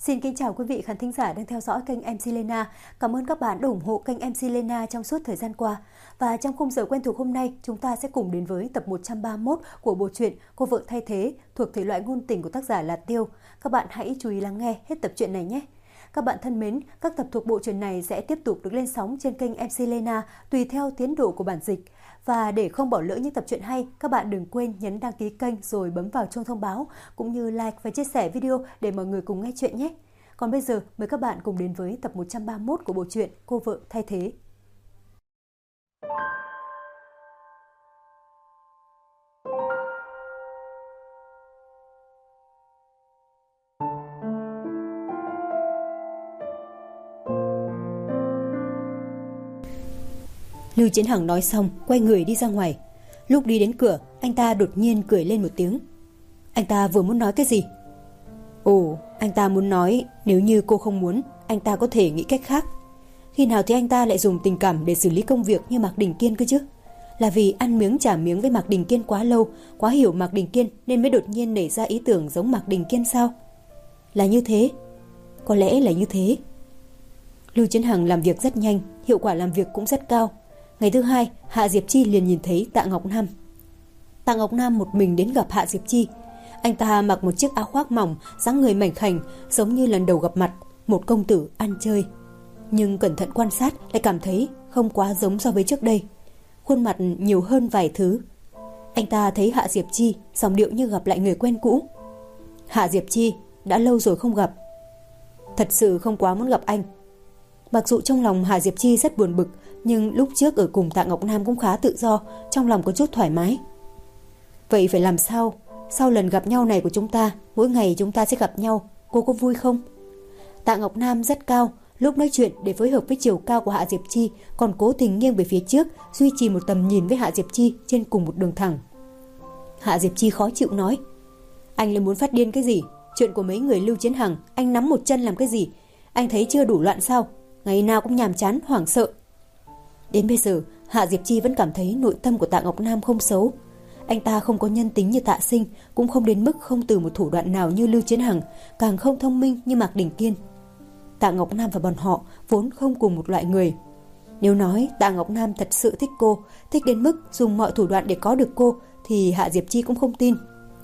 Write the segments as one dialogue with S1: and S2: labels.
S1: Xin kính chào quý vị khán thính giả đang theo dõi kênh MC Lena. Cảm ơn các bạn đã ủng hộ kênh MC Lena trong suốt thời gian qua. Và trong khung giờ quen thuộc hôm nay, chúng ta sẽ cùng đến với tập 131 của bộ truyện Cô vợ thay thế thuộc thể loại ngôn tình của tác giả là Tiêu. Các bạn hãy chú ý lắng nghe hết tập truyện này nhé. Các bạn thân mến, các tập thuộc bộ truyện này sẽ tiếp tục được lên sóng trên kênh MC Lena tùy theo tiến độ của bản dịch. Và để không bỏ lỡ những tập truyện hay, các bạn đừng quên nhấn đăng ký kênh rồi bấm vào chuông thông báo, cũng như like và chia sẻ video để mọi người cùng nghe chuyện nhé. Còn bây giờ, mời các bạn cùng đến với tập 131 của bộ truyện Cô vợ thay thế. Lưu Chiến Hằng nói xong, quay người đi ra ngoài. Lúc đi đến cửa, anh ta đột nhiên cười lên một tiếng. Anh ta vừa muốn nói cái gì? Ồ, anh ta muốn nói nếu như cô không muốn, anh ta có thể nghĩ cách khác. Khi nào thì anh ta lại dùng tình cảm để xử lý công việc như Mạc Đình Kiên cơ chứ? Là vì ăn miếng trả miếng với Mạc Đình Kiên quá lâu, quá hiểu Mạc Đình Kiên nên mới đột nhiên nảy ra ý tưởng giống Mạc Đình Kiên sao? Là như thế? Có lẽ là như thế. Lưu Chiến Hằng làm việc rất nhanh, hiệu quả làm việc cũng rất cao. Ngày thứ hai, Hạ Diệp Chi liền nhìn thấy Tạ Ngọc Nam. Tạ Ngọc Nam một mình đến gặp Hạ Diệp Chi. Anh ta mặc một chiếc áo khoác mỏng, dáng người mảnh khảnh, giống như lần đầu gặp mặt, một công tử ăn chơi. Nhưng cẩn thận quan sát lại cảm thấy không quá giống so với trước đây. Khuôn mặt nhiều hơn vài thứ. Anh ta thấy Hạ Diệp Chi, giọng điệu như gặp lại người quen cũ. Hạ Diệp Chi, đã lâu rồi không gặp. Thật sự không quá muốn gặp anh. Mặc dù trong lòng Hạ Diệp Chi rất buồn bực, nhưng lúc trước ở cùng Tạ Ngọc Nam cũng khá tự do, trong lòng có chút thoải mái. Vậy phải làm sao? Sau lần gặp nhau này của chúng ta, mỗi ngày chúng ta sẽ gặp nhau, cô có vui không? Tạ Ngọc Nam rất cao, lúc nói chuyện để phối hợp với chiều cao của Hạ Diệp Chi, còn cố tình nghiêng về phía trước, duy trì một tầm nhìn với Hạ Diệp Chi trên cùng một đường thẳng. Hạ Diệp Chi khó chịu nói: Anh lại muốn phát điên cái gì? Chuyện của mấy người Lưu Chiến Hằng, anh nắm một chân làm cái gì? Anh thấy chưa đủ loạn sao? Ngày nào cũng nhàm chán, hoảng sợ. Đến bây giờ, Hạ Diệp Chi vẫn cảm thấy nội tâm của Tạ Ngọc Nam không xấu. Anh ta không có nhân tính như Tạ Sinh, cũng không đến mức không từ một thủ đoạn nào như Lưu Chiến Hằng, càng không thông minh như Mạc Đình Kiên. Tạ Ngọc Nam và bọn họ vốn không cùng một loại người. Nếu nói Tạ Ngọc Nam thật sự thích cô, thích đến mức dùng mọi thủ đoạn để có được cô, thì Hạ Diệp Chi cũng không tin.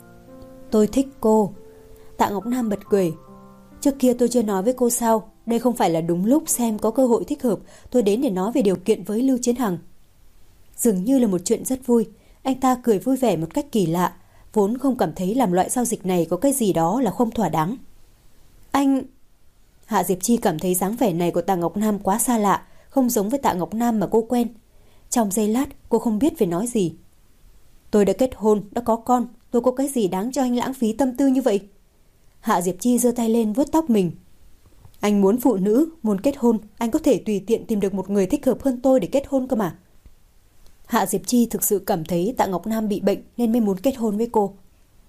S1: Tôi thích cô. Tạ Ngọc Nam bật cười. Trước kia tôi chưa nói với cô sao? Đây không phải là đúng lúc xem có cơ hội thích hợp, tôi đến để nói về điều kiện với Lưu Chiến Hằng. Dường như là một chuyện rất vui. Anh ta cười vui vẻ một cách kỳ lạ, vốn không cảm thấy làm loại giao dịch này có cái gì đó là không thỏa đáng. Anh... Hạ Diệp Chi cảm thấy dáng vẻ này của Tạ Ngọc Nam quá xa lạ, không giống với Tạ Ngọc Nam mà cô quen. Trong giây lát, cô không biết phải nói gì. Tôi đã kết hôn, đã có con, tôi có cái gì đáng cho anh lãng phí tâm tư như vậy? Hạ Diệp Chi giơ tay lên vuốt tóc mình. Anh muốn phụ nữ, muốn kết hôn, anh có thể tùy tiện tìm được một người thích hợp hơn tôi để kết hôn cơ mà. Hạ Diệp Chi thực sự cảm thấy Tạ Ngọc Nam bị bệnh nên mới muốn kết hôn với cô.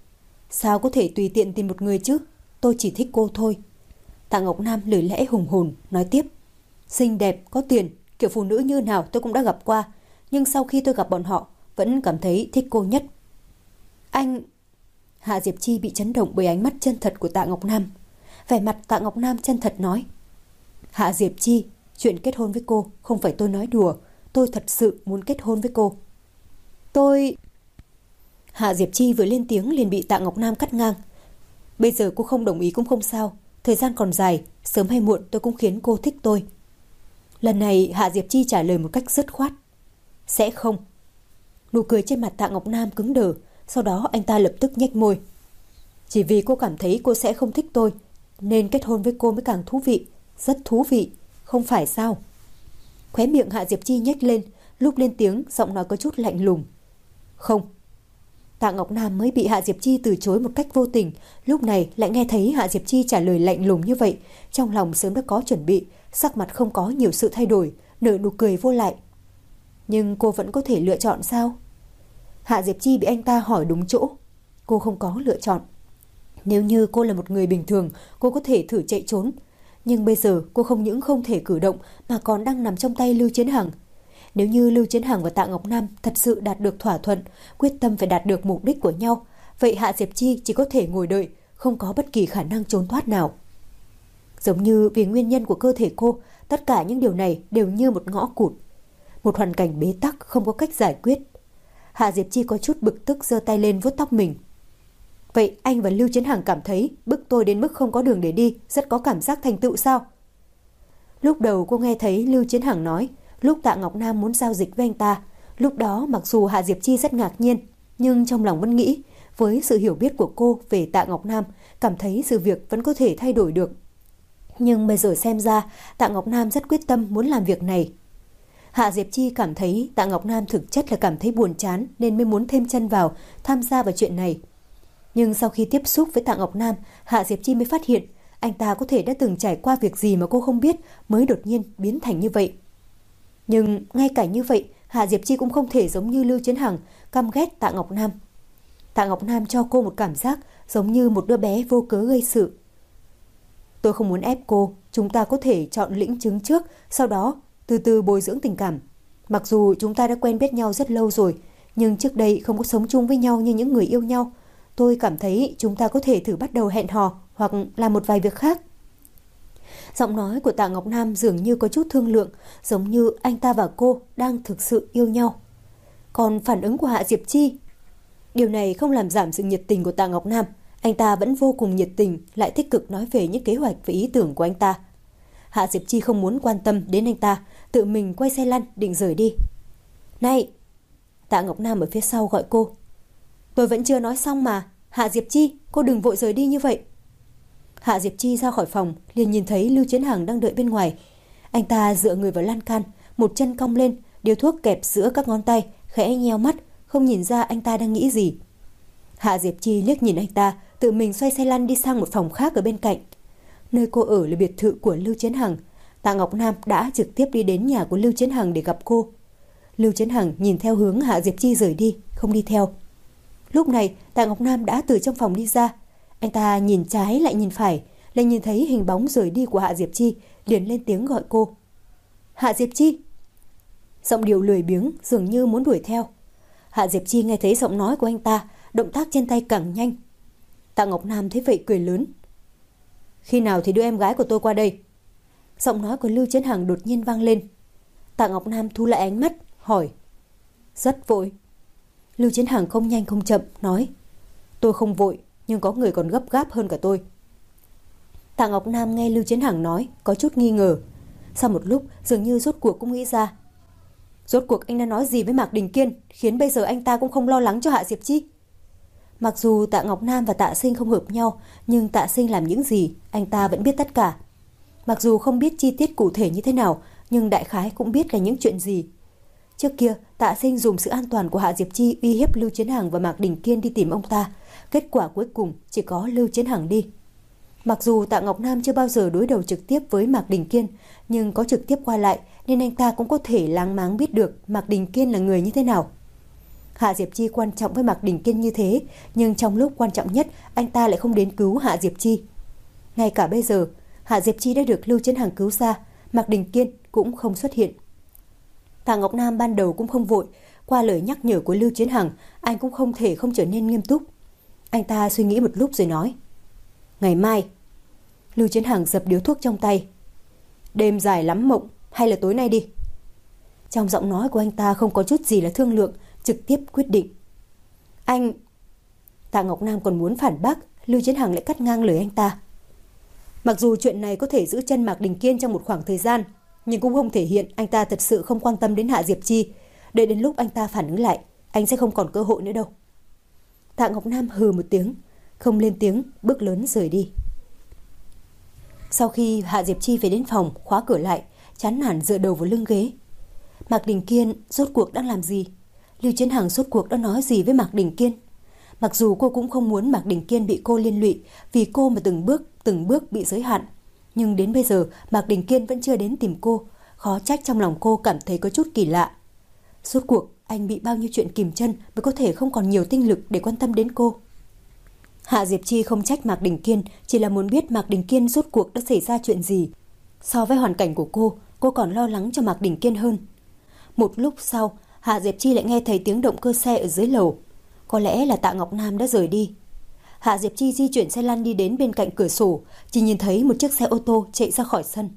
S1: Sao có thể tùy tiện tìm một người chứ? Tôi chỉ thích cô thôi. Tạ Ngọc Nam lời lẽ hùng hồn, nói tiếp. Xinh đẹp, có tiền, kiểu phụ nữ như nào tôi cũng đã gặp qua. Nhưng sau khi tôi gặp bọn họ, vẫn cảm thấy thích cô nhất. Anh... Hạ Diệp Chi bị chấn động bởi ánh mắt chân thật của Tạ Ngọc Nam. Vẻ mặt Tạ Ngọc Nam chân thật nói. Hạ Diệp Chi, chuyện kết hôn với cô không phải tôi nói đùa. Tôi thật sự muốn kết hôn với cô. Tôi... Hạ Diệp Chi vừa lên tiếng liền bị Tạ Ngọc Nam cắt ngang. Bây giờ cô không đồng ý cũng không sao. Thời gian còn dài, sớm hay muộn tôi cũng khiến cô thích tôi. Lần này Hạ Diệp Chi trả lời một cách dứt khoát. Sẽ không. Nụ cười trên mặt Tạ Ngọc Nam cứng đờ. Sau đó anh ta lập tức nhếch môi. Chỉ vì cô cảm thấy cô sẽ không thích tôi, nên kết hôn với cô mới càng thú vị. Rất thú vị, không phải sao? Khóe miệng Hạ Diệp Chi nhếch lên, lúc lên tiếng giọng nói có chút lạnh lùng. Không. Tạ Ngọc Nam mới bị Hạ Diệp Chi từ chối một cách vô tình, lúc này lại nghe thấy Hạ Diệp Chi trả lời lạnh lùng như vậy, trong lòng sớm đã có chuẩn bị, sắc mặt không có nhiều sự thay đổi, nở nụ cười vô lại. Nhưng cô vẫn có thể lựa chọn sao? Hạ Diệp Chi bị anh ta hỏi đúng chỗ. Cô không có lựa chọn. Nếu như cô là một người bình thường, cô có thể thử chạy trốn. Nhưng bây giờ cô không những không thể cử động mà còn đang nằm trong tay Lưu Chiến Hằng. Nếu như Lưu Chiến Hằng và Tạ Ngọc Nam thật sự đạt được thỏa thuận, quyết tâm phải đạt được mục đích của nhau, vậy Hạ Diệp Chi chỉ có thể ngồi đợi, không có bất kỳ khả năng trốn thoát nào. Giống như vì nguyên nhân của cơ thể cô, tất cả những điều này đều như một ngõ cụt. Một hoàn cảnh bế tắc không có cách giải quyết. Hạ Diệp Chi có chút bực tức giơ tay lên vuốt tóc mình. Vậy anh và Lưu Chiến Hằng cảm thấy bức tôi đến mức không có đường để đi, rất có cảm giác thành tựu sao? Lúc đầu cô nghe thấy Lưu Chiến Hằng nói, lúc Tạ Ngọc Nam muốn giao dịch với anh ta. Lúc đó mặc dù Hạ Diệp Chi rất ngạc nhiên, nhưng trong lòng vẫn nghĩ, với sự hiểu biết của cô về Tạ Ngọc Nam, cảm thấy sự việc vẫn có thể thay đổi được. Nhưng bây giờ xem ra, Tạ Ngọc Nam rất quyết tâm muốn làm việc này. Hạ Diệp Chi cảm thấy Tạ Ngọc Nam thực chất là cảm thấy buồn chán nên mới muốn thêm chân vào, tham gia vào chuyện này. Nhưng sau khi tiếp xúc với Tạ Ngọc Nam, Hạ Diệp Chi mới phát hiện anh ta có thể đã từng trải qua việc gì mà cô không biết mới đột nhiên biến thành như vậy. Nhưng ngay cả như vậy, Hạ Diệp Chi cũng không thể giống như Lưu Chiến Hằng căm ghét Tạ Ngọc Nam. Tạ Ngọc Nam cho cô một cảm giác giống như một đứa bé vô cớ gây sự. Tôi không muốn ép cô, chúng ta có thể chọn lĩnh chứng trước, sau đó từ từ bồi dưỡng tình cảm. Mặc dù chúng ta đã quen biết nhau rất lâu rồi, nhưng trước đây không có sống chung với nhau như những người yêu nhau. Tôi cảm thấy chúng ta có thể thử bắt đầu hẹn hò hoặc làm một vài việc khác. Giọng nói của Tạ Ngọc Nam dường như có chút thương lượng, giống như anh ta và cô đang thực sự yêu nhau. Còn phản ứng của Hạ Diệp Chi, điều này không làm giảm sự nhiệt tình của Tạ Ngọc Nam. Anh ta vẫn vô cùng nhiệt tình, lại tích cực nói về những kế hoạch và ý tưởng của anh ta. Hạ Diệp Chi không muốn quan tâm đến anh ta, tự mình quay xe lăn định rời đi. Này! Tạ Ngọc Nam ở phía sau gọi cô. Tôi vẫn chưa nói xong mà. Hạ Diệp Chi, cô đừng vội rời đi như vậy. Hạ Diệp Chi ra khỏi phòng, liền nhìn thấy Lưu Chiến Hằng đang đợi bên ngoài. Anh ta dựa người vào lan can, một chân cong lên, điếu thuốc kẹp giữa các ngón tay, khẽ nheo mắt, không nhìn ra anh ta đang nghĩ gì. Hạ Diệp Chi liếc nhìn anh ta, tự mình xoay xe lăn đi sang một phòng khác ở bên cạnh. Nơi cô ở là biệt thự của Lưu Chiến Hằng. Tạ Ngọc Nam đã trực tiếp đi đến nhà của Lưu Chiến Hằng để gặp cô. Lưu Chiến Hằng nhìn theo hướng Hạ Diệp Chi rời đi, không đi theo. Lúc này Tạ Ngọc Nam đã từ trong phòng đi ra. Anh ta nhìn trái lại nhìn phải, lại nhìn thấy hình bóng rời đi của Hạ Diệp Chi, liền lên tiếng gọi cô. Hạ Diệp Chi! Giọng điệu lười biếng dường như muốn đuổi theo. Hạ Diệp Chi nghe thấy giọng nói của anh ta, động tác trên tay càng nhanh. Tạ Ngọc Nam thấy vậy cười lớn. Khi nào thì đưa em gái của tôi qua đây? Giọng nói của Lưu Chiến Hằng đột nhiên vang lên. Tạ Ngọc Nam thu lại ánh mắt, hỏi. Rất vội. Lưu Chiến Hằng không nhanh không chậm, nói. Tôi không vội, nhưng có người còn gấp gáp hơn cả tôi. Tạ Ngọc Nam nghe Lưu Chiến Hằng nói, có chút nghi ngờ. Sau một lúc, dường như rốt cuộc cũng nghĩ ra. Rốt cuộc anh đã nói gì với Mạc Đình Kiên, khiến bây giờ anh ta cũng không lo lắng cho Hạ Diệp Chi? Mặc dù Tạ Ngọc Nam và Tạ Sinh không hợp nhau, nhưng Tạ Sinh làm những gì, anh ta vẫn biết tất cả. Mặc dù không biết chi tiết cụ thể như thế nào, nhưng đại khái cũng biết là những chuyện gì. Trước kia, Tạ Sinh dùng sự an toàn của Hạ Diệp Chi uy hiếp Lưu Chiến Hằng và Mạc Đình Kiên đi tìm ông ta. Kết quả cuối cùng chỉ có Lưu Chiến Hằng đi. Mặc dù Tạ Ngọc Nam chưa bao giờ đối đầu trực tiếp với Mạc Đình Kiên, nhưng có trực tiếp qua lại nên anh ta cũng có thể láng máng biết được Mạc Đình Kiên là người như thế nào. Hạ Diệp Chi quan trọng với Mạc Đình Kiên như thế, nhưng trong lúc quan trọng nhất, anh ta lại không đến cứu Hạ Diệp Chi. Ngay cả bây giờ, Hạ Diệp Chi đã được Lưu Chiến Hằng cứu ra, Mạc Đình Kiên cũng không xuất hiện. Tạ Ngọc Nam ban đầu cũng không vội, qua lời nhắc nhở của Lưu Chiến Hằng, anh cũng không thể không trở nên nghiêm túc. Anh ta suy nghĩ một lúc rồi nói. Ngày mai. Lưu Chiến Hằng dập điếu thuốc trong tay. Đêm dài lắm mộng, hay là tối nay đi? Trong giọng nói của anh ta không có chút gì là thương lượng, trực tiếp quyết định. Anh... Tạ Ngọc Nam còn muốn phản bác, Lưu Chiến Hằng lại cắt ngang lời anh ta. Mặc dù chuyện này có thể giữ chân Mạc Đình Kiên trong một khoảng thời gian, nhưng cũng không thể hiện anh ta thật sự không quan tâm đến Hạ Diệp Chi. Để đến lúc anh ta phản ứng lại, anh sẽ không còn cơ hội nữa đâu. Tạ Ngọc Nam hừ một tiếng, không lên tiếng, bước lớn rời đi. Sau khi Hạ Diệp Chi về đến phòng, khóa cửa lại, chán nản dựa đầu vào lưng ghế. Mạc Đình Kiên rốt cuộc đang làm gì? Lưu Chiến Hằng rốt cuộc đã nói gì với Mạc Đình Kiên? Mặc dù cô cũng không muốn Mạc Đình Kiên bị cô liên lụy, vì cô mà từng bước bị giới hạn. Nhưng đến bây giờ Mạc Đình Kiên vẫn chưa đến tìm cô, khó trách trong lòng cô cảm thấy có chút kỳ lạ. Rốt cuộc anh bị bao nhiêu chuyện kìm chân mới có thể không còn nhiều tinh lực để quan tâm đến cô? Hạ Diệp Chi không trách Mạc Đình Kiên, chỉ là muốn biết Mạc Đình Kiên rốt cuộc đã xảy ra chuyện gì. So với hoàn cảnh của cô còn lo lắng cho Mạc Đình Kiên hơn. Một lúc sau, Hạ Diệp Chi lại nghe thấy tiếng động cơ xe ở dưới lầu. Có lẽ là Tạ Ngọc Nam đã rời đi. Hạ Diệp Chi di chuyển xe lăn đi đến bên cạnh cửa sổ, chỉ nhìn thấy một chiếc xe ô tô chạy ra khỏi sân.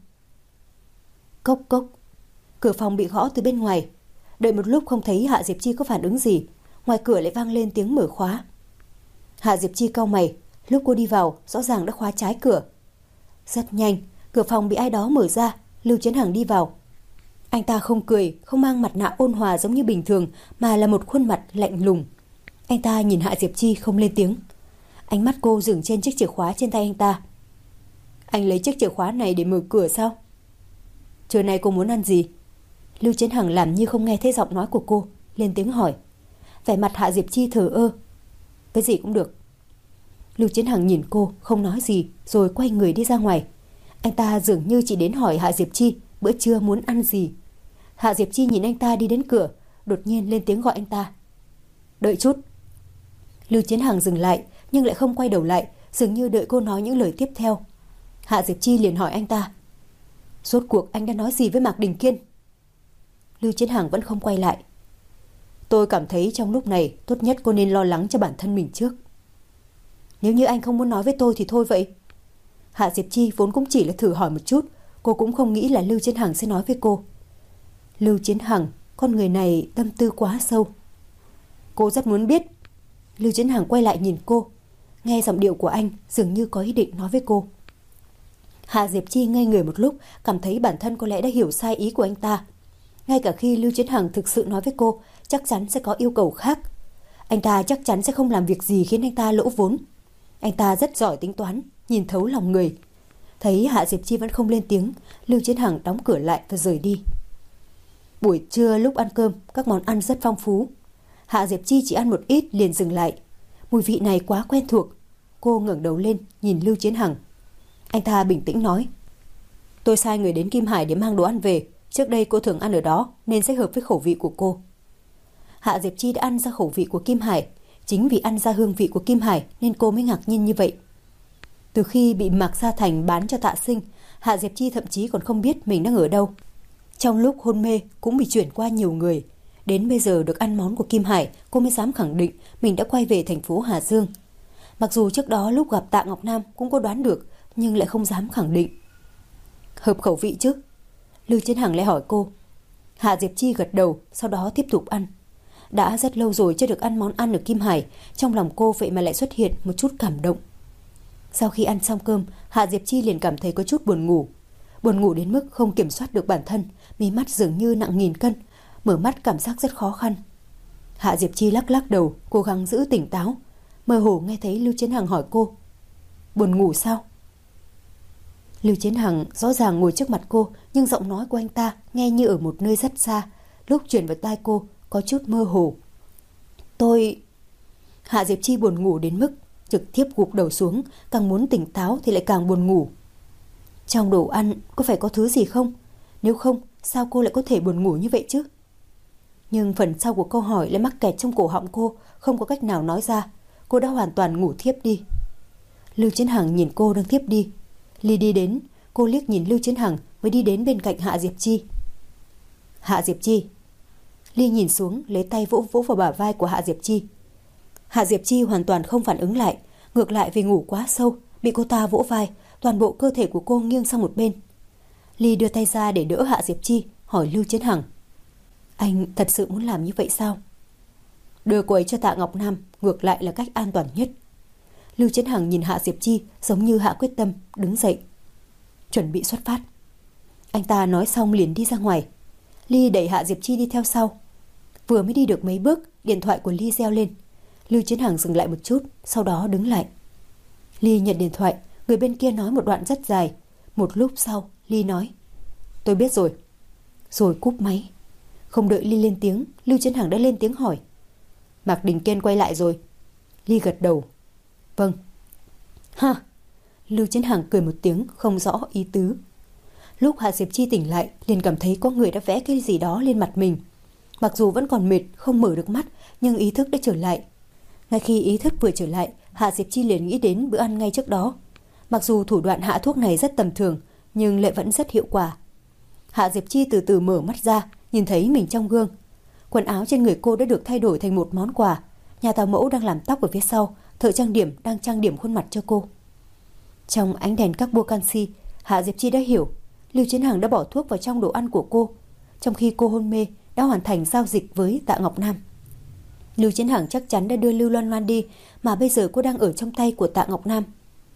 S1: Cốc cốc. Cửa phòng bị gõ từ bên ngoài. Đợi một lúc không thấy Hạ Diệp Chi có phản ứng gì, ngoài cửa lại vang lên tiếng mở khóa. Hạ Diệp Chi cau mày, lúc cô đi vào rõ ràng đã khóa trái cửa. Rất nhanh, cửa phòng bị ai đó mở ra, Lưu Chiến Hằng đi vào. Anh ta không cười, không mang mặt nạ ôn hòa giống như bình thường, mà là một khuôn mặt lạnh lùng. Anh ta nhìn Hạ Diệp Chi không lên tiếng. Ánh mắt cô dừng trên chiếc chìa khóa trên tay anh ta. Anh lấy chiếc chìa khóa này để mở cửa sao? Trưa nay cô muốn ăn gì? Lưu Chiến Hằng làm như không nghe thấy giọng nói của cô, lên tiếng hỏi. Vẻ mặt Hạ Diệp Chi thờ ơ. Cái gì cũng được. Lưu Chiến Hằng nhìn cô, không nói gì, rồi quay người đi ra ngoài. Anh ta dường như chỉ đến hỏi Hạ Diệp Chi bữa trưa muốn ăn gì. Hạ Diệp Chi nhìn anh ta đi đến cửa, đột nhiên lên tiếng gọi anh ta. Đợi chút. Lưu Chiến Hằng dừng lại, nhưng lại không quay đầu lại, dường như đợi cô nói những lời tiếp theo. Hạ Diệp Chi liền hỏi anh ta. Rốt cuộc anh đã nói gì với Mạc Đình Kiên? Lưu Chiến Hằng vẫn không quay lại. Tôi cảm thấy trong lúc này tốt nhất cô nên lo lắng cho bản thân mình trước. Nếu như anh không muốn nói với tôi thì thôi vậy. Hạ Diệp Chi vốn cũng chỉ là thử hỏi một chút, cô cũng không nghĩ là Lưu Chiến Hằng sẽ nói với cô. Lưu Chiến Hằng, con người này tâm tư quá sâu. Cô rất muốn biết. Lưu Chiến Hằng quay lại nhìn cô, nghe giọng điệu của anh dường như có ý định nói với cô. Hạ Diệp Chi ngây người một lúc, cảm thấy bản thân có lẽ đã hiểu sai ý của anh ta. Ngay cả khi Lưu Chiến Hằng thực sự nói với cô, chắc chắn sẽ có yêu cầu khác. Anh ta chắc chắn sẽ không làm việc gì khiến anh ta lỗ vốn. Anh ta rất giỏi tính toán, nhìn thấu lòng người. Thấy Hạ Diệp Chi vẫn không lên tiếng, Lưu Chiến Hằng đóng cửa lại và rời đi. Buổi trưa lúc ăn cơm, các món ăn rất phong phú. Hạ Diệp Chi chỉ ăn một ít liền dừng lại. Mùi vị này quá quen thuộc. Cô ngẩng đầu lên nhìn Lưu Chiến Hằng. Anh ta bình tĩnh nói. Tôi sai người đến Kim Hải để mang đồ ăn về. Trước đây cô thường ăn ở đó nên sẽ hợp với khẩu vị của cô. Hạ Diệp Chi đã ăn ra khẩu vị của Kim Hải. Chính vì ăn ra hương vị của Kim Hải nên cô mới ngạc nhiên như vậy. Từ khi bị Mạc Gia Thành bán cho Tạ Sinh, Hạ Diệp Chi thậm chí còn không biết mình đang ở đâu. Trong lúc hôn mê cũng bị chuyển qua nhiều người. Đến bây giờ được ăn món của Kim Hải, cô mới dám khẳng định mình đã quay về thành phố Hà Dương. Mặc dù trước đó lúc gặp Tạ Ngọc Nam cũng có đoán được, nhưng lại không dám khẳng định. Hợp khẩu vị chứ? Lưu Chiến Hằng lại hỏi cô. Hạ Diệp Chi gật đầu, sau đó tiếp tục ăn. Đã rất lâu rồi chưa được ăn món ăn ở Kim Hải, trong lòng cô vậy mà lại xuất hiện một chút cảm động. Sau khi ăn xong cơm, Hạ Diệp Chi liền cảm thấy có chút buồn ngủ. Buồn ngủ đến mức không kiểm soát được bản thân, mí mắt dường như nặng 1000 cân, mở mắt cảm giác rất khó khăn. Hạ Diệp Chi lắc lắc đầu, cố gắng giữ tỉnh táo. Mơ hồ nghe thấy Lưu Chiến Hằng hỏi cô. Buồn ngủ sao? Lưu Chiến Hằng rõ ràng ngồi trước mặt cô, nhưng giọng nói của anh ta nghe như ở một nơi rất xa, lúc truyền vào tai cô có chút mơ hồ. Tôi... Hạ Diệp Chi buồn ngủ đến mức trực tiếp gục đầu xuống, càng muốn tỉnh táo thì lại càng buồn ngủ. Trong đồ ăn có phải có thứ gì không? Nếu không, sao cô lại có thể buồn ngủ như vậy chứ? Nhưng phần sau của câu hỏi lại mắc kẹt trong cổ họng cô, không có cách nào nói ra. Cô đã hoàn toàn ngủ thiếp đi. Lưu Chiến Hằng nhìn cô đang thiếp đi. Ly đi đến, cô liếc nhìn Lưu Chiến Hằng mới đi đến bên cạnh Hạ Diệp Chi. Hạ Diệp Chi. Ly nhìn xuống, lấy tay vỗ vỗ vào bả vai của Hạ Diệp Chi. Hạ Diệp Chi hoàn toàn không phản ứng lại, ngược lại vì ngủ quá sâu, bị cô ta vỗ vai, toàn bộ cơ thể của cô nghiêng sang một bên. Ly đưa tay ra để đỡ Hạ Diệp Chi, hỏi Lưu Chiến Hằng. Anh thật sự muốn làm như vậy sao? Đưa cô ấy cho Tạ Ngọc Nam ngược lại là cách an toàn nhất. Lưu Chiến Hằng nhìn Hạ Diệp Chi giống như hạ quyết tâm, đứng dậy. Chuẩn bị xuất phát. Anh ta nói xong liền đi ra ngoài. Ly đẩy Hạ Diệp Chi đi theo sau. Vừa mới đi được mấy bước, điện thoại của Ly reo lên. Lưu Chiến Hằng dừng lại một chút, sau đó đứng lại. Ly nhận điện thoại, người bên kia nói một đoạn rất dài. Một lúc sau, Ly nói. Tôi biết rồi. Rồi cúp máy. Không đợi Ly lên tiếng, Lưu Chiến Hằng đã lên tiếng hỏi. Mạc Đình Kiên quay lại rồi. Ly gật đầu. Vâng. Ha! Lưu Chiến Hằng cười một tiếng không rõ ý tứ. Lúc Hạ Diệp Chi tỉnh lại, liền cảm thấy có người đã vẽ cái gì đó lên mặt mình. Mặc dù vẫn còn mệt, không mở được mắt, nhưng ý thức đã trở lại. Ngay khi ý thức vừa trở lại, Hạ Diệp Chi liền nghĩ đến bữa ăn ngay trước đó. Mặc dù thủ đoạn hạ thuốc này rất tầm thường, nhưng lại vẫn rất hiệu quả. Hạ Diệp Chi từ từ mở mắt ra, nhìn thấy mình trong gương. Quần áo trên người cô đã được thay đổi thành một món quà. Nhà tào mẫu đang làm tóc ở phía sau, thợ trang điểm đang trang điểm khuôn mặt cho cô. Trong ánh đèn carbon canxi, Hạ Diệp Chi đã hiểu Lưu Chiến Hằng đã bỏ thuốc vào trong đồ ăn của cô, trong khi cô hôn mê đã hoàn thành giao dịch với Tạ Ngọc Nam. Lưu Chiến Hằng chắc chắn đã đưa Lưu Loan Loan đi, mà bây giờ cô đang ở trong tay của Tạ Ngọc Nam.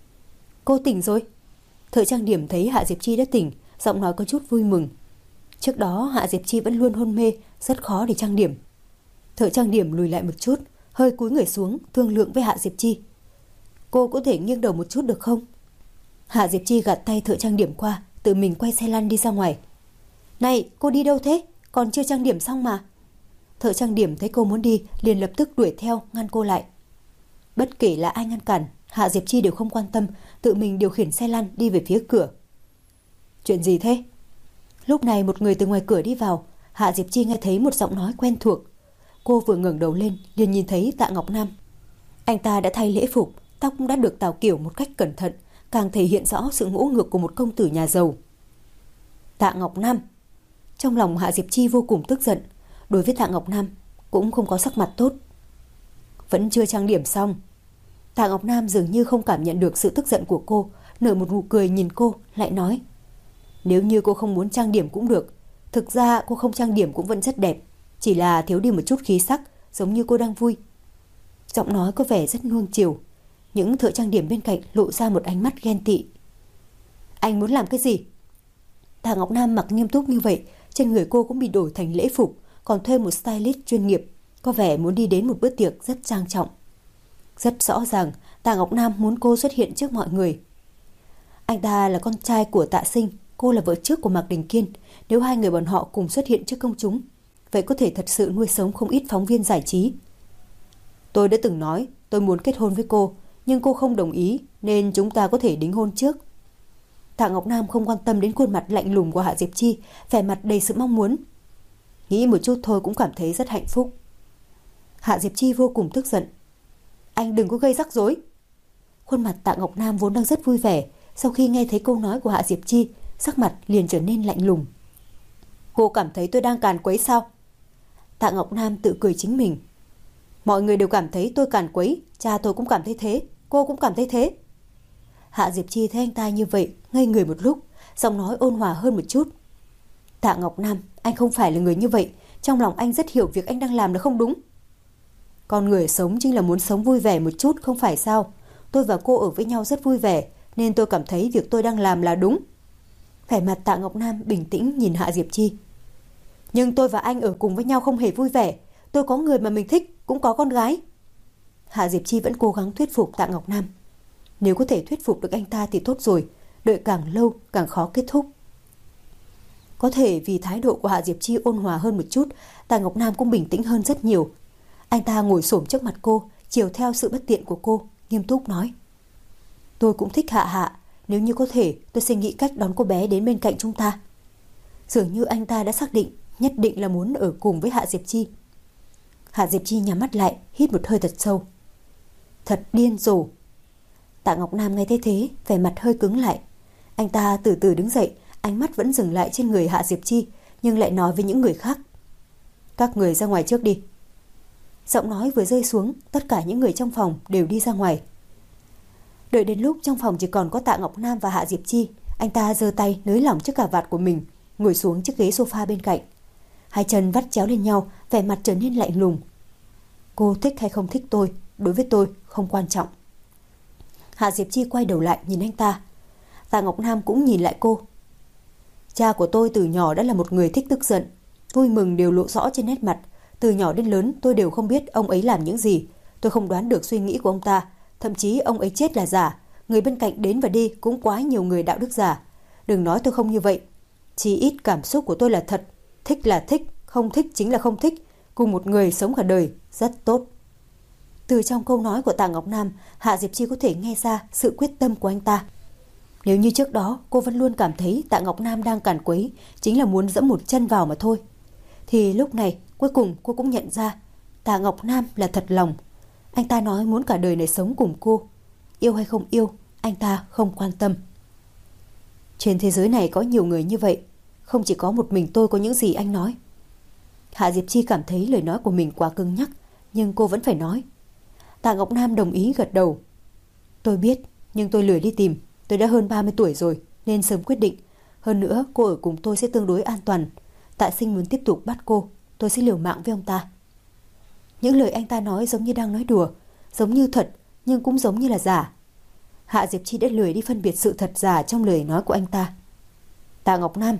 S1: Cô tỉnh rồi. Thợ trang điểm thấy Hạ Diệp Chi đã tỉnh, giọng nói có chút vui mừng. Trước đó Hạ Diệp Chi vẫn luôn hôn mê, rất khó để trang điểm. Thợ trang điểm lùi lại một chút, hơi cúi người xuống thương lượng với Hạ Diệp Chi. Cô có thể nghiêng đầu một chút được không? Hạ Diệp Chi gạt tay thợ trang điểm qua, tự mình quay xe lăn đi ra ngoài. Này, cô đi đâu thế? Còn chưa trang điểm xong mà. Thợ trang điểm thấy cô muốn đi, liền lập tức đuổi theo, ngăn cô lại. Bất kể là ai ngăn cản, Hạ Diệp Chi đều không quan tâm, tự mình điều khiển xe lăn đi về phía cửa. Chuyện gì thế? Lúc này một người từ ngoài cửa đi vào. Hạ Diệp Chi nghe thấy một giọng nói quen thuộc. Cô vừa ngẩng đầu lên liền nhìn thấy Tạ Ngọc Nam. Anh ta đã thay lễ phục, tóc cũng đã được tào kiểu một cách cẩn thận, càng thể hiện rõ sự ngỗ ngược của một công tử nhà giàu. Tạ Ngọc Nam. Trong lòng Hạ Diệp Chi vô cùng tức giận. Đối với Tạ Ngọc Nam cũng không có sắc mặt tốt. Vẫn chưa trang điểm xong. Tạ Ngọc Nam dường như không cảm nhận được sự tức giận của cô, nở một nụ cười nhìn cô, lại nói: Nếu như cô không muốn trang điểm cũng được. Thực ra cô không trang điểm cũng vẫn rất đẹp, chỉ là thiếu đi một chút khí sắc, giống như cô đang vui. Giọng nói có vẻ rất nuông chiều. Những thợ trang điểm bên cạnh lộ ra một ánh mắt ghen tị. Anh muốn làm cái gì? Tạ Ngọc Nam mặc nghiêm túc như vậy, trên người cô cũng bị đổi thành lễ phục, còn thuê một stylist chuyên nghiệp, có vẻ muốn đi đến một bữa tiệc rất trang trọng. Rất rõ ràng, Tạ Ngọc Nam muốn cô xuất hiện trước mọi người. Anh ta là con trai của Tạ Sinh, cô là vợ trước của Mạc Đình Kiên. Nếu hai người bọn họ cùng xuất hiện trước công chúng, vậy có thể thật sự nuôi sống không ít phóng viên giải trí. Tôi đã từng nói tôi muốn kết hôn với cô, nhưng cô không đồng ý, nên chúng ta có thể đính hôn trước. Tạ Ngọc Nam không quan tâm đến khuôn mặt lạnh lùng của Hạ Diệp Chi, vẻ mặt đầy sự mong muốn. Nghĩ một chút thôi cũng cảm thấy rất hạnh phúc. Hạ Diệp Chi vô cùng tức giận. Anh đừng có gây rắc rối. Khuôn mặt Tạ Ngọc Nam vốn đang rất vui vẻ, sau khi nghe thấy câu nói của Hạ Diệp Chi, sắc mặt liền trở nên lạnh lùng. Cô cảm thấy tôi đang càn quấy sao? Tạ Ngọc Nam tự cười chính mình. Mọi người đều cảm thấy tôi càn quấy, cha tôi cũng cảm thấy thế, cô cũng cảm thấy thế. Hạ Diệp Chi thấy anh ta như vậy, ngây người một lúc, giọng nói ôn hòa hơn một chút. Tạ Ngọc Nam, anh không phải là người như vậy, trong lòng anh rất hiểu việc anh đang làm là không đúng. Con người sống chính là muốn sống vui vẻ một chút, không phải sao? Tôi và cô ở với nhau rất vui vẻ, nên tôi cảm thấy việc tôi đang làm là đúng. Vẻ mặt Tạ Ngọc Nam bình tĩnh nhìn Hạ Diệp Chi. Nhưng tôi và anh ở cùng với nhau không hề vui vẻ. Tôi có người mà mình thích, cũng có con gái. Hạ Diệp Chi vẫn cố gắng thuyết phục Tạ Ngọc Nam. Nếu có thể thuyết phục được anh ta thì tốt rồi, đợi càng lâu càng khó kết thúc. Có thể vì thái độ của Hạ Diệp Chi ôn hòa hơn một chút, Tạ Ngọc Nam cũng bình tĩnh hơn rất nhiều. Anh ta ngồi xổm trước mặt cô, chiều theo sự bất tiện của cô, nghiêm túc nói: Tôi cũng thích Hạ Hạ, nếu như có thể tôi sẽ nghĩ cách đón cô bé đến bên cạnh chúng ta. Dường như anh ta đã xác định nhất định là muốn ở cùng với Hạ Diệp Chi. Hạ Diệp Chi nhắm mắt lại, hít một hơi thật sâu. Thật điên rồ. Tạ Ngọc Nam nghe thấy thế, vẻ mặt hơi cứng lại. Anh ta từ từ đứng dậy, ánh mắt vẫn dừng lại trên người Hạ Diệp Chi, nhưng lại nói với những người khác: Các người ra ngoài trước đi. Giọng nói vừa rơi xuống, tất cả những người trong phòng đều đi ra ngoài. Đợi đến lúc trong phòng chỉ còn có Tạ Ngọc Nam và Hạ Diệp Chi, anh ta giơ tay nới lỏng chiếc cà vạt của mình, ngồi xuống chiếc ghế sofa bên cạnh. Hai chân vắt chéo lên nhau, vẻ mặt trở nên lạnh lùng. Cô thích hay không thích tôi, đối với tôi không quan trọng. Hạ Diệp Chi quay đầu lại nhìn anh ta. Tạ Ngọc Nam cũng nhìn lại cô. Cha của tôi từ nhỏ đã là một người thích tức giận, vui mừng đều lộ rõ trên nét mặt. Từ nhỏ đến lớn tôi đều không biết ông ấy làm những gì. Tôi không đoán được suy nghĩ của ông ta. Thậm chí ông ấy chết là giả. Người bên cạnh đến và đi cũng quá nhiều người đạo đức giả. Đừng nói tôi không như vậy. Chỉ ít cảm xúc của tôi là thật. Thích là thích, không thích chính là không thích. Cùng một người sống cả đời, rất tốt. Từ trong câu nói của Tạ Ngọc Nam, Hạ Diệp Chi có thể nghe ra sự quyết tâm của anh ta. Nếu như trước đó cô vẫn luôn cảm thấy Tạ Ngọc Nam đang càn quấy, chính là muốn dẫm một chân vào mà thôi, thì lúc này cuối cùng cô cũng nhận ra Tạ Ngọc Nam là thật lòng. Anh ta nói muốn cả đời này sống cùng cô. Yêu hay không yêu, anh ta không quan tâm. Trên thế giới này có nhiều người như vậy, không chỉ có một mình tôi có những gì anh nói. Hạ Diệp Chi cảm thấy lời nói của mình quá cứng nhắc, nhưng cô vẫn phải nói. Tạ Ngọc Nam đồng ý gật đầu. Tôi biết, nhưng tôi lười đi tìm. Tôi đã hơn 30 tuổi rồi nên sớm quyết định. Hơn nữa cô ở cùng tôi sẽ tương đối an toàn. Tạ Sinh muốn tiếp tục bắt cô, tôi sẽ liều mạng với ông ta. Những lời anh ta nói giống như đang nói đùa, giống như thật nhưng cũng giống như là giả. Hạ Diệp Chi đã lười đi phân biệt sự thật giả trong lời nói của anh ta. Tạ Ngọc Nam.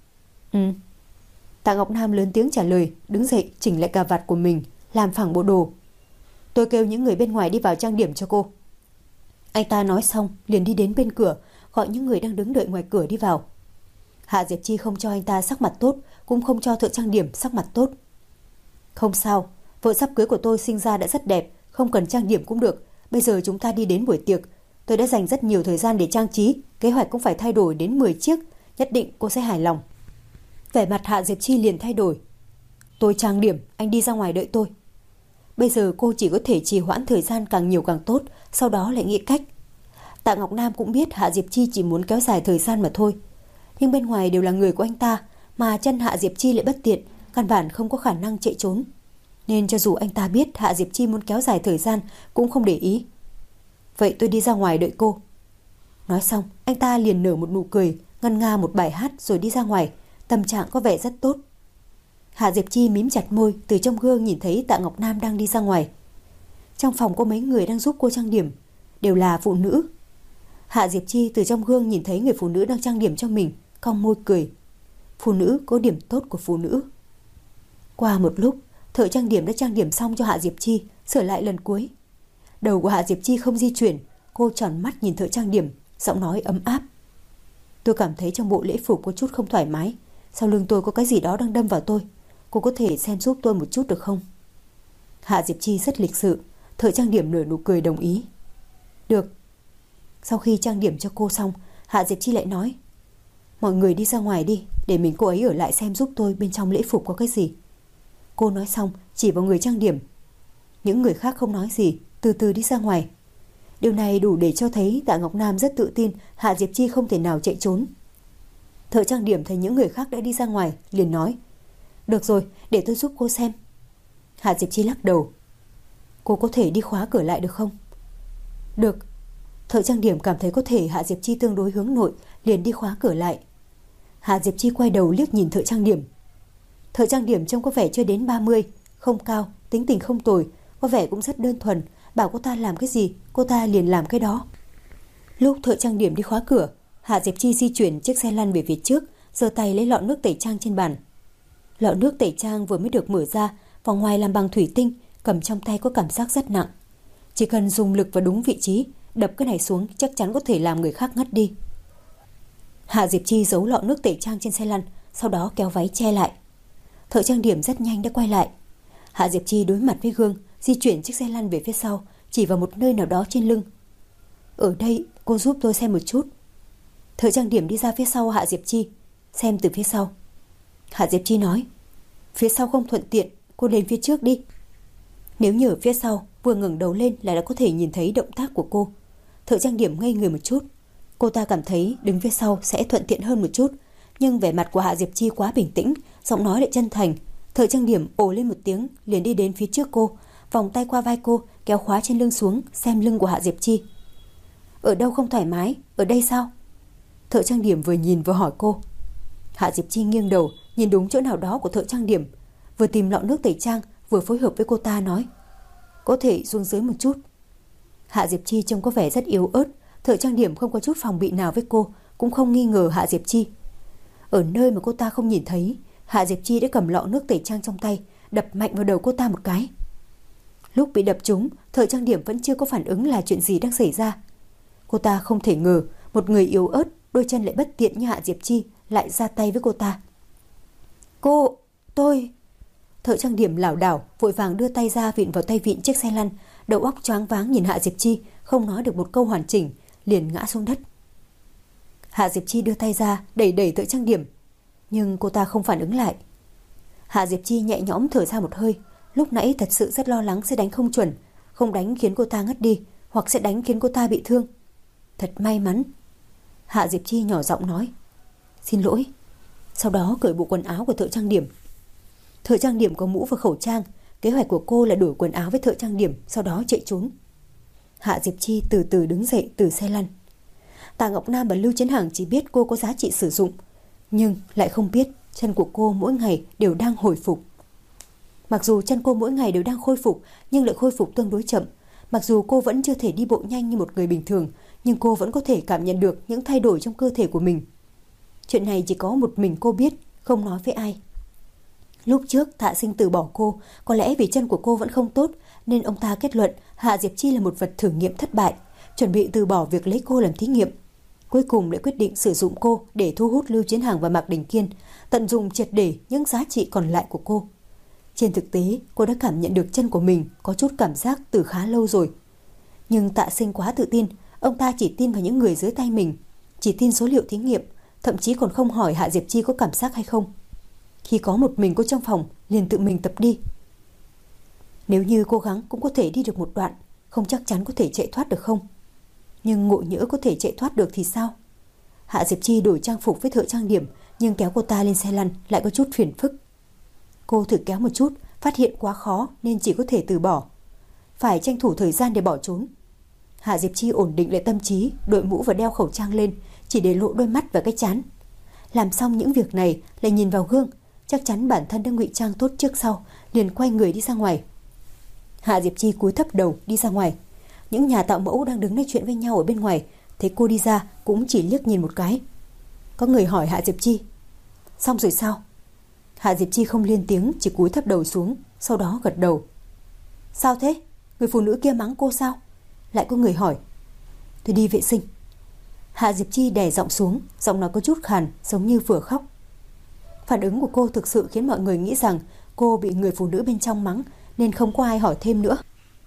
S1: Tạ Ngọc Nam lớn tiếng trả lời, đứng dậy chỉnh lại cà vạt của mình, làm phẳng bộ đồ. Tôi kêu những người bên ngoài đi vào trang điểm cho cô. Anh ta nói xong liền đi đến bên cửa, gọi những người đang đứng đợi ngoài cửa đi vào. Hạ Diệp Chi không cho anh ta sắc mặt tốt, cũng không cho thợ trang điểm sắc mặt tốt. Không sao, vợ sắp cưới của tôi sinh ra đã rất đẹp, không cần trang điểm cũng được. Bây giờ chúng ta đi đến buổi tiệc. Tôi đã dành rất nhiều thời gian để trang trí, kế hoạch cũng phải thay đổi đến 10 chiếc, nhất định cô sẽ hài lòng. Vẻ mặt Hạ Diệp Chi liền thay đổi. Tôi trang điểm, anh đi ra ngoài đợi tôi. Bây giờ cô chỉ có thể trì hoãn thời gian càng nhiều càng tốt, sau đó lại nghĩ cách. Tạ Ngọc Nam cũng biết Hạ Diệp Chi chỉ muốn kéo dài thời gian mà thôi. Nhưng bên ngoài đều là người của anh ta, mà chân Hạ Diệp Chi lại bất tiện, căn bản không có khả năng chạy trốn. Nên cho dù anh ta biết Hạ Diệp Chi muốn kéo dài thời gian cũng không để ý. Vậy tôi đi ra ngoài đợi cô. Nói xong, anh ta liền nở một nụ cười, ngân nga một bài hát rồi đi ra ngoài, tâm trạng có vẻ rất tốt. Hạ Diệp Chi mím chặt môi, từ trong gương nhìn thấy Tạ Ngọc Nam đang đi ra ngoài. Trong phòng có mấy người đang giúp cô trang điểm, đều là phụ nữ. Hạ Diệp Chi từ trong gương nhìn thấy người phụ nữ đang trang điểm cho mình, cong môi cười. Phụ nữ có điểm tốt của phụ nữ. Qua một lúc, thợ trang điểm đã trang điểm xong cho Hạ Diệp Chi, sửa lại lần cuối. Đầu của Hạ Diệp Chi không di chuyển, cô tròn mắt nhìn thợ trang điểm, giọng nói ấm áp. Tôi cảm thấy trong bộ lễ phục có chút không thoải mái, sau lưng tôi có cái gì đó đang đâm vào tôi. Cô có thể xem giúp tôi một chút được không? Hạ Diệp Chi rất lịch sự, thợ trang điểm nở nụ cười đồng ý. Được. Sau khi trang điểm cho cô xong, Hạ Diệp Chi lại nói, mọi người đi ra ngoài đi, để mình cô ấy ở lại xem giúp tôi bên trong lễ phục có cái gì. Cô nói xong chỉ vào người trang điểm. Những người khác không nói gì, từ từ đi ra ngoài. Điều này đủ để cho thấy Tạ Ngọc Nam rất tự tin Hạ Diệp Chi không thể nào chạy trốn. Thợ trang điểm thấy những người khác đã đi ra ngoài, liền nói, được rồi, để tôi giúp cô xem. Hạ Diệp Chi lắc đầu. Cô có thể đi khóa cửa lại được không? Được. Thợ trang điểm cảm thấy có thể Hạ Diệp Chi tương đối hướng nội, liền đi khóa cửa lại. Hạ Diệp Chi quay đầu liếc nhìn thợ trang điểm. Thợ trang điểm trông có vẻ chưa đến 30, không cao, tính tình không tồi, có vẻ cũng rất đơn thuần, bảo cô ta làm cái gì, cô ta liền làm cái đó. Lúc thợ trang điểm đi khóa cửa, Hạ Diệp Chi di chuyển chiếc xe lăn về phía trước, giơ tay lấy lọ nước tẩy trang trên bàn. Lọ nước tẩy trang vừa mới được mở ra, vỏ ngoài làm bằng thủy tinh, cầm trong tay có cảm giác rất nặng. Chỉ cần dùng lực vào đúng vị trí, đập cái này xuống chắc chắn có thể làm người khác ngất đi. Hạ Diệp Chi giấu lọ nước tẩy trang trên xe lăn, sau đó kéo váy che lại. Thợ trang điểm rất nhanh đã quay lại. Hạ Diệp Chi đối mặt với gương, di chuyển chiếc xe lăn về phía sau, chỉ vào một nơi nào đó trên lưng. Ở đây, cô giúp tôi xem một chút. Thợ trang điểm đi ra phía sau Hạ Diệp Chi, xem từ phía sau. Hạ Diệp Chi nói, phía sau không thuận tiện, cô lên phía trước đi. Nếu như ở phía sau, vừa ngẩng đầu lên là đã có thể nhìn thấy động tác của cô. Thợ trang điểm ngây người một chút. Cô ta cảm thấy đứng phía sau sẽ thuận tiện hơn một chút, nhưng vẻ mặt của Hạ Diệp Chi quá bình tĩnh, giọng nói lại chân thành. Thợ trang điểm ồ lên một tiếng, liền đi đến phía trước cô, vòng tay qua vai cô, kéo khóa trên lưng xuống, xem lưng của Hạ Diệp Chi. Ở đâu không thoải mái, ở đây sao? Thợ trang điểm vừa nhìn vừa hỏi cô. Hạ Diệp Chi nghiêng đầu, nhìn đúng chỗ nào đó của thợ trang điểm, vừa tìm lọ nước tẩy trang, vừa phối hợp với cô ta nói, có thể xuống dưới một chút. Hạ Diệp Chi trông có vẻ rất yếu ớt, thợ trang điểm không có chút phòng bị nào với cô, cũng không nghi ngờ Hạ Diệp Chi. Ở nơi mà cô ta không nhìn thấy, Hạ Diệp Chi đã cầm lọ nước tẩy trang trong tay, đập mạnh vào đầu cô ta một cái. Lúc bị đập trúng, thợ trang điểm vẫn chưa có phản ứng là chuyện gì đang xảy ra. Cô ta không thể ngờ một người yếu ớt, đôi chân lại bất tiện như Hạ Diệp Chi lại ra tay với cô ta. Tôi... Thợ trang điểm lảo đảo, vội vàng đưa tay ra vịn vào tay vịn chiếc xe lăn, đầu óc choáng váng nhìn Hạ Diệp Chi, không nói được một câu hoàn chỉnh, liền ngã xuống đất. Hạ Diệp Chi đưa tay ra, đẩy thợ trang điểm, nhưng cô ta không phản ứng lại. Hạ Diệp Chi nhẹ nhõm thở ra một hơi, lúc nãy thật sự rất lo lắng sẽ đánh không chuẩn, không đánh khiến cô ta ngất đi, hoặc sẽ đánh khiến cô ta bị thương. Thật may mắn. Hạ Diệp Chi nhỏ giọng nói, xin lỗi. Sau đó cởi bộ quần áo của thợ trang điểm. Thợ trang điểm có mũ và khẩu trang, Kế hoạch của cô là đổi quần áo với thợ trang điểm, sau đó chạy trốn. Hạ Diệp Chi từ từ đứng dậy từ xe lăn. Tạ Ngọc Nam và Lưu Chiến Hằng chỉ biết cô có giá trị sử dụng, nhưng lại không biết chân của cô mỗi ngày đều đang hồi phục. Mặc dù chân cô mỗi ngày đều đang khôi phục, nhưng lại khôi phục tương đối chậm. Mặc dù cô vẫn chưa thể đi bộ nhanh như một người bình thường, nhưng cô vẫn có thể cảm nhận được những thay đổi trong cơ thể của mình. Chuyện này chỉ có một mình cô biết, không nói với ai. Lúc trước Tạ Sinh từ bỏ cô, có lẽ vì chân của cô vẫn không tốt, nên ông ta kết luận Hạ Diệp Chi là một vật thử nghiệm thất bại, chuẩn bị từ bỏ việc lấy cô làm thí nghiệm. Cuối cùng lại quyết định sử dụng cô để thu hút Lưu Chiến Hằng và Mạc Đình Kiên, tận dụng triệt để những giá trị còn lại của cô. Trên thực tế, cô đã cảm nhận được chân của mình có chút cảm giác từ khá lâu rồi. Nhưng Tạ Sinh quá tự tin, ông ta chỉ tin vào những người dưới tay mình, chỉ tin số liệu thí nghiệm, thậm chí còn không hỏi Hạ Diệp Chi có cảm giác hay không. Khi có một mình cô trong phòng, liền tự mình tập đi. Nếu như cố gắng cũng có thể đi được một đoạn, không chắc chắn có thể chạy thoát được không? Nhưng ngộ nhỡ có thể chạy thoát được thì sao? Hạ Diệp Chi đổi trang phục với thợ trang điểm, nhưng kéo cô ta lên xe lăn lại có chút phiền phức. Cô thử kéo một chút, phát hiện quá khó nên chỉ có thể từ bỏ. Phải tranh thủ thời gian để bỏ trốn. Hạ Diệp Chi ổn định lại tâm trí, đội mũ và đeo khẩu trang lên, chỉ để lộ đôi mắt và cái trán. Làm xong những việc này, lại nhìn vào gương, chắc chắn bản thân đã ngụy trang tốt trước sau, liền quay người đi ra ngoài. Hạ Diệp Chi cúi thấp đầu đi ra ngoài. Những nhà tạo mẫu đang đứng nói chuyện với nhau ở bên ngoài, thấy cô đi ra cũng chỉ liếc nhìn một cái. Có người hỏi Hạ Diệp Chi: xong rồi sao? Hạ Diệp Chi không lên tiếng, chỉ cúi thấp đầu xuống, sau đó gật đầu. Sao thế? Người phụ nữ kia mắng cô sao? Lại có người hỏi. Tôi đi vệ sinh. Hạ Diệp Chi đè giọng xuống, giọng nói có chút khàn, giống như vừa khóc. Phản ứng của cô thực sự khiến mọi người nghĩ rằng cô bị người phụ nữ bên trong mắng, nên không có ai hỏi thêm nữa.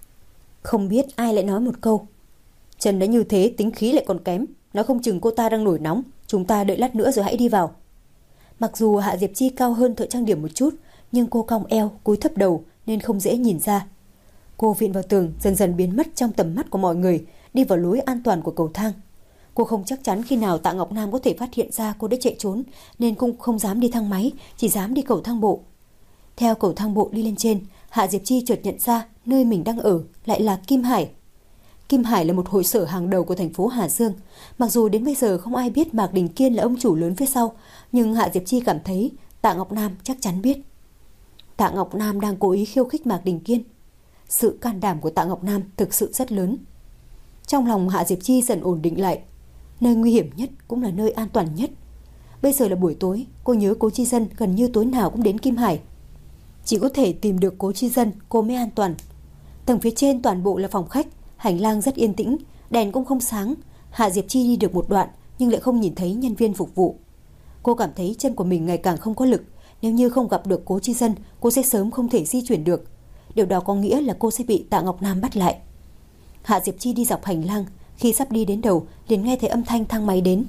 S1: Không biết ai lại nói một câu: Trần đã như thế, tính khí lại còn kém, nói không chừng cô ta đang nổi nóng, chúng ta đợi lát nữa rồi hãy đi vào. Mặc dù Hạ Diệp Chi cao hơn thợ trang điểm một chút, nhưng cô cong eo, cúi thấp đầu nên không dễ nhìn ra. Cô vịn vào tường, dần dần biến mất trong tầm mắt của mọi người, đi vào lối an toàn của cầu thang. Cô không chắc chắn khi nào Tạ Ngọc Nam có thể phát hiện ra cô đã chạy trốn, nên cũng không dám đi thang máy, chỉ dám đi cầu thang bộ. Theo cầu thang bộ đi lên trên, Hạ Diệp Chi chợt nhận ra nơi mình đang ở lại là Kim Hải. Kim Hải là một hội sở hàng đầu của thành phố Hà Dương. Mặc dù đến bây giờ không ai biết Mạc Đình Kiên là ông chủ lớn phía sau, nhưng Hạ Diệp Chi cảm thấy Tạ Ngọc Nam chắc chắn biết. Tạ Ngọc Nam đang cố ý khiêu khích Mạc Đình Kiên. Sự can đảm của Tạ Ngọc Nam thực sự rất lớn. Trong lòng Hạ Diệp Chi dần ổn định lại. Nơi nguy hiểm nhất cũng là nơi an toàn nhất. Bây giờ là buổi tối, cô nhớ Cố Chi Dân gần như tối nào cũng đến Kim Hải. Chỉ có thể tìm được Cố Chi Dân cô mới an toàn. Tầng phía trên toàn bộ là phòng khách, hành lang rất yên tĩnh, đèn cũng không sáng. Hạ Diệp Chi đi được một đoạn nhưng lại không nhìn thấy nhân viên phục vụ. Cô cảm thấy chân của mình ngày càng không có lực. Nếu như không gặp được Cố Chi Dân, cô sẽ sớm không thể di chuyển được. Điều đó có nghĩa là cô sẽ bị Tạ Ngọc Nam bắt lại. Hạ Diệp Chi đi dọc hành lang, khi sắp đi đến đầu liền nghe thấy âm thanh thang máy đến.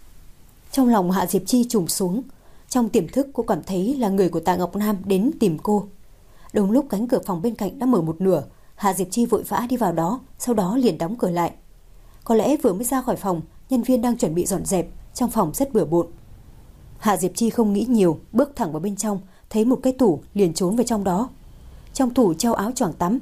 S1: Trong lòng Hạ Diệp Chi trùng xuống. Trong tiềm thức cô cảm thấy là người của Tạ Ngọc Nam đến tìm cô. Đúng lúc cánh cửa phòng bên cạnh đã mở một nửa, Hạ Diệp Chi vội vã đi vào đó, sau đó liền đóng cửa lại. Có lẽ vừa mới ra khỏi phòng, nhân viên đang chuẩn bị dọn dẹp, trong phòng rất bừa bộn. Hạ Diệp Chi không nghĩ nhiều, bước thẳng vào bên trong, thấy một cái tủ liền trốn vào trong đó. Trong tủ treo áo choàng tắm.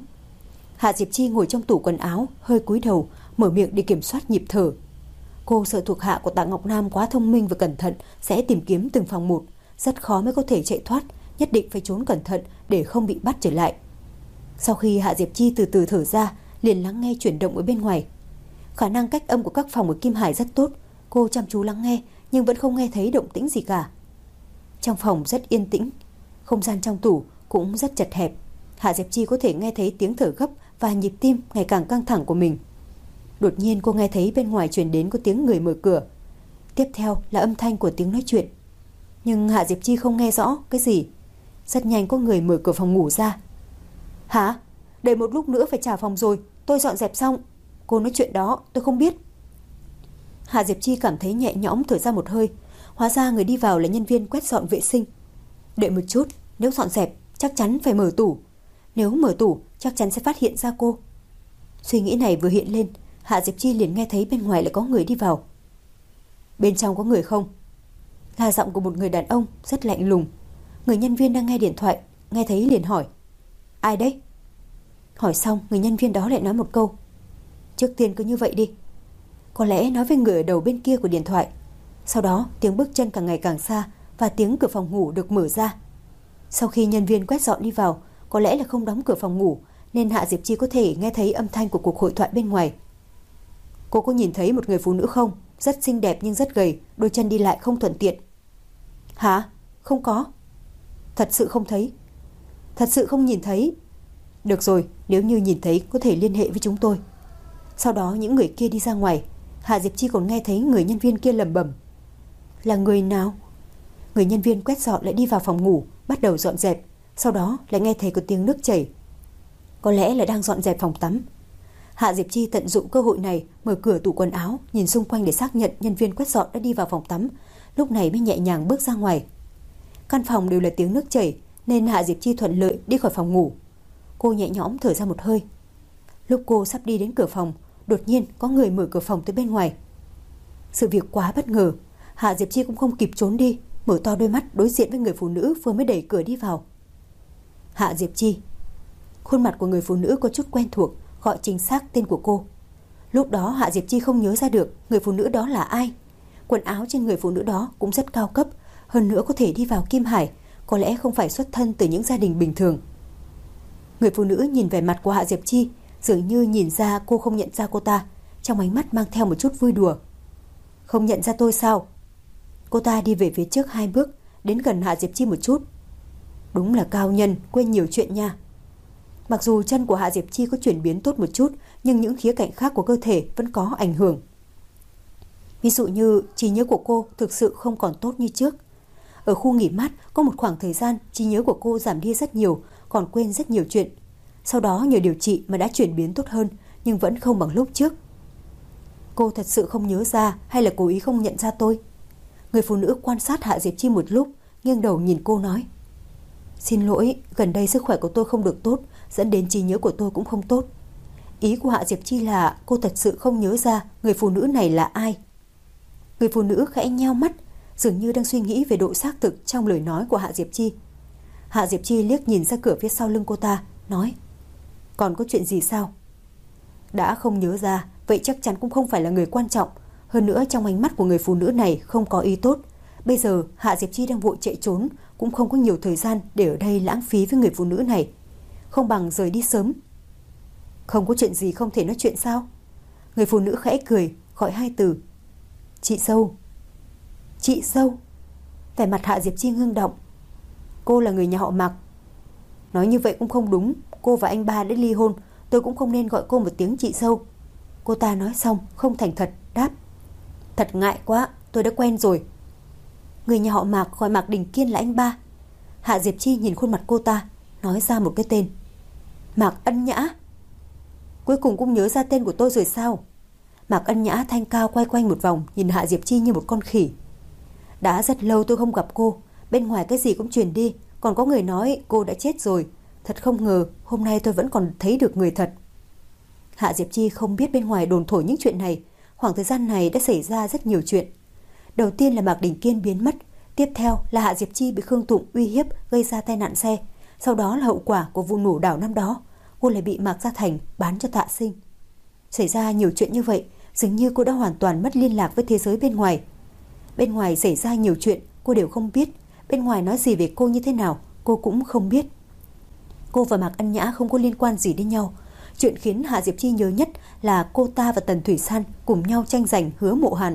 S1: Hạ Diệp Chi ngồi trong tủ quần áo, hơi cúi đầu, mở miệng để kiểm soát nhịp thở. Cô sợ thuộc hạ của Tạ Ngọc Nam quá thông minh và cẩn thận sẽ tìm kiếm từng phòng một, rất khó mới có thể chạy thoát, nhất định phải trốn cẩn thận để không bị bắt trở lại. Sau khi Hạ Diệp Chi từ từ thở ra, liền lắng nghe chuyển động ở bên ngoài. Khả năng cách âm của các phòng ở Kim Hải rất tốt, cô chăm chú lắng nghe nhưng vẫn không nghe thấy động tĩnh gì cả. Trong phòng rất yên tĩnh, không gian trong tủ cũng rất chật hẹp. Hạ Diệp Chi có thể nghe thấy tiếng thở gấp và nhịp tim ngày càng căng thẳng của mình. Đột nhiên cô nghe thấy bên ngoài truyền đến có tiếng người mở cửa. Tiếp theo là âm thanh của tiếng nói chuyện. Nhưng Hạ Diệp Chi không nghe rõ cái gì. Rất nhanh có người mở cửa phòng ngủ ra. Hả? Đợi một lúc nữa phải trả phòng rồi, tôi dọn dẹp xong. Cô nói chuyện đó tôi không biết. Hạ Diệp Chi cảm thấy nhẹ nhõm thở ra một hơi. Hóa ra người đi vào là nhân viên quét dọn vệ sinh. Đợi một chút, nếu dọn dẹp chắc chắn phải mở tủ. Nếu mở tủ chắc chắn sẽ phát hiện ra cô. Suy nghĩ này vừa hiện lên, Hạ Diệp Chi liền nghe thấy bên ngoài lại có người đi vào. Bên trong có người không? Là giọng của một người đàn ông rất lạnh lùng. Người nhân viên đang nghe điện thoại, nghe thấy liền hỏi. Ai đấy? Hỏi xong, người nhân viên đó lại nói một câu: Trước tiên cứ như vậy đi. Có lẽ nói với người ở đầu bên kia của điện thoại. Sau đó tiếng bước chân càng ngày càng xa và tiếng cửa phòng ngủ được mở ra. Sau khi nhân viên quét dọn đi vào, có lẽ là không đóng cửa phòng ngủ, nên Hạ Diệp Chi có thể nghe thấy âm thanh của cuộc hội thoại bên ngoài. Cô có nhìn thấy một người phụ nữ không? Rất xinh đẹp nhưng rất gầy, đôi chân đi lại không thuận tiện. Hả? Không có. Thật sự không thấy. Thật sự không nhìn thấy. Được rồi, nếu như nhìn thấy có thể liên hệ với chúng tôi. Sau đó những người kia đi ra ngoài. Hạ Diệp Chi còn nghe thấy người nhân viên kia lẩm bẩm: Là người nào? Người nhân viên quét dọn lại đi vào phòng ngủ, bắt đầu dọn dẹp. Sau đó lại nghe thấy có tiếng nước chảy. Có lẽ là đang dọn dẹp phòng tắm. Hạ Diệp Chi tận dụng cơ hội này, mở cửa tủ quần áo, nhìn xung quanh để xác nhận nhân viên quét dọn đã đi vào phòng tắm. Lúc này mới nhẹ nhàng bước ra ngoài. Căn phòng đều là tiếng nước chảy, nên Hạ Diệp Chi thuận lợi đi khỏi phòng ngủ. Cô nhẹ nhõm thở ra một hơi. Lúc cô sắp đi đến cửa phòng, đột nhiên có người mở cửa phòng từ bên ngoài. Sự việc quá bất ngờ, Hạ Diệp Chi cũng không kịp trốn đi, mở to đôi mắt đối diện với người phụ nữ vừa mới đẩy cửa đi vào. Hạ Diệp Chi. Khuôn mặt của người phụ nữ có chút quen thuộc, gọi chính xác tên của cô. Lúc đó Hạ Diệp Chi không nhớ ra được người phụ nữ đó là ai. Quần áo trên người phụ nữ đó cũng rất cao cấp, hơn nữa có thể đi vào Kim Hải, có lẽ không phải xuất thân từ những gia đình bình thường. Người phụ nữ nhìn vẻ mặt của Hạ Diệp Chi, dường như nhìn ra cô không nhận ra cô ta, trong ánh mắt mang theo một chút vui đùa. Không nhận ra tôi sao? Cô ta đi về phía trước 2 bước, đến gần Hạ Diệp Chi một chút. Đúng là cao nhân, quên nhiều chuyện nha. Mặc dù chân của Hạ Diệp Chi có chuyển biến tốt một chút, nhưng những khía cạnh khác của cơ thể vẫn có ảnh hưởng. Ví dụ như trí nhớ của cô thực sự không còn tốt như trước. Ở khu nghỉ mát có một khoảng thời gian trí nhớ của cô giảm đi rất nhiều, còn quên rất nhiều chuyện. Sau đó nhờ điều trị mà đã chuyển biến tốt hơn, nhưng vẫn không bằng lúc trước. Cô thật sự không nhớ ra hay là cố ý không nhận ra tôi? Người phụ nữ quan sát Hạ Diệp Chi một lúc, nghiêng đầu nhìn cô nói: Xin lỗi, gần đây sức khỏe của tôi không được tốt, dẫn đến trí nhớ của tôi cũng không tốt. Ý của Hạ Diệp Chi là cô thật sự không nhớ ra người phụ nữ này là ai. Người phụ nữ khẽ nheo mắt, dường như đang suy nghĩ về độ xác thực trong lời nói của Hạ Diệp Chi. Hạ Diệp Chi liếc nhìn ra cửa phía sau lưng cô ta, nói: Còn có chuyện gì sao? Đã không nhớ ra, vậy chắc chắn cũng không phải là người quan trọng. Hơn nữa trong ánh mắt của người phụ nữ này không có ý tốt. Bây giờ Hạ Diệp Chi đang vội chạy trốn, cũng không có nhiều thời gian để ở đây lãng phí với người phụ nữ này. Không bằng rời đi sớm. Không có chuyện gì không thể nói chuyện sao? Người phụ nữ khẽ cười, gọi 2 từ: Chị dâu. Chị dâu. Vẻ mặt Hạ Diệp Chi ngưng động. Cô là người nhà họ Mạc. Nói như vậy cũng không đúng, cô và anh ba đã ly hôn, tôi cũng không nên gọi cô một tiếng chị dâu. Cô ta nói xong không thành thật đáp: Thật ngại quá, tôi đã quen rồi. Người nhà họ Mạc gọi Mạc Đình Kiên là anh ba. Hạ Diệp Chi nhìn khuôn mặt cô ta, nói ra một cái tên: Mạc Ân Nhã. Cuối cùng cũng nhớ ra tên của tôi rồi sao? Mạc Ân Nhã thanh cao quay quanh một vòng, nhìn Hạ Diệp Chi như một con khỉ. Đã rất lâu tôi không gặp cô, bên ngoài cái gì cũng truyền đi, còn có người nói cô đã chết rồi. Thật không ngờ hôm nay tôi vẫn còn thấy được người thật. Hạ Diệp Chi không biết bên ngoài đồn thổi những chuyện này. Khoảng thời gian này đã xảy ra rất nhiều chuyện. Đầu tiên là Mạc Đình Kiên biến mất, tiếp theo là Hạ Diệp Chi bị Khương Tụng uy hiếp gây ra tai nạn xe, sau đó là hậu quả của vụ nổ đảo năm đó, cô lại bị Mạc Gia Thành bán cho Tạ Sinh. Xảy ra nhiều chuyện như vậy, dường như cô đã hoàn toàn mất liên lạc với thế giới bên ngoài. Bên ngoài xảy ra nhiều chuyện cô đều không biết, bên ngoài nói gì về cô như thế nào cô cũng không biết. Cô và Mạc Ân Nhã không có liên quan gì đến nhau. Chuyện khiến Hạ Diệp Chi nhớ nhất là cô ta và Tần Thủy San cùng nhau tranh giành Hứa Mộ Hàn.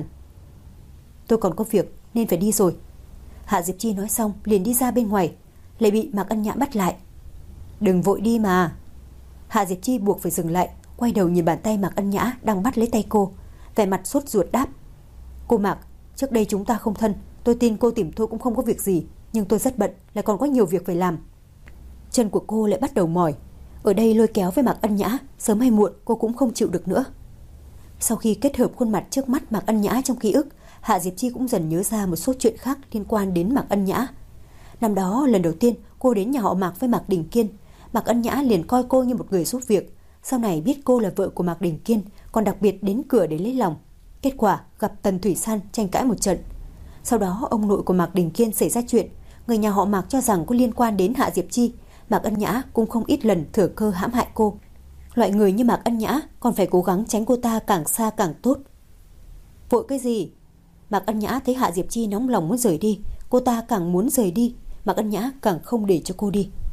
S1: Tôi còn có việc nên phải đi rồi. Hạ Diệp Chi nói xong liền đi ra bên ngoài, lại bị Mạc Ân Nhã bắt lại. Đừng vội đi mà. Hạ Diệp Chi buộc phải dừng lại, quay đầu nhìn bàn tay Mạc Ân Nhã đang bắt lấy tay cô, vẻ mặt sốt ruột đáp: Cô Mạc, trước đây chúng ta không thân, tôi tin cô tìm tôi cũng không có việc gì, nhưng tôi rất bận, lại còn có nhiều việc phải làm. Chân của cô lại bắt đầu mỏi. Ở đây lôi kéo với Mạc Ân Nhã, sớm hay muộn cô cũng không chịu được nữa. Sau khi kết hợp khuôn mặt trước mắt Mạc Ân Nhã trong ký ức, Hạ Diệp Chi cũng dần nhớ ra một số chuyện khác liên quan đến Mạc Ân Nhã. Năm đó lần đầu tiên cô đến nhà họ Mạc với Mạc Đình Kiên, Mạc Ân Nhã liền coi cô như một người giúp việc. Sau này biết cô là vợ của Mạc Đình Kiên, còn đặc biệt đến cửa để lấy lòng. Kết quả gặp Tần Thủy San tranh cãi một trận. Sau đó ông nội của Mạc Đình Kiên xảy ra chuyện, người nhà họ Mạc cho rằng có liên quan đến Hạ Diệp Chi, Mạc Ân Nhã cũng không ít lần thừa cơ hãm hại cô. Loại người như Mạc Ân Nhã còn phải cố gắng tránh cô ta càng xa càng tốt. Vội cái gì? Mạc Ân Nhã thấy Hạ Diệp Chi nóng lòng muốn rời đi, cô ta càng muốn rời đi, Mạc Ân Nhã càng không để cho cô đi.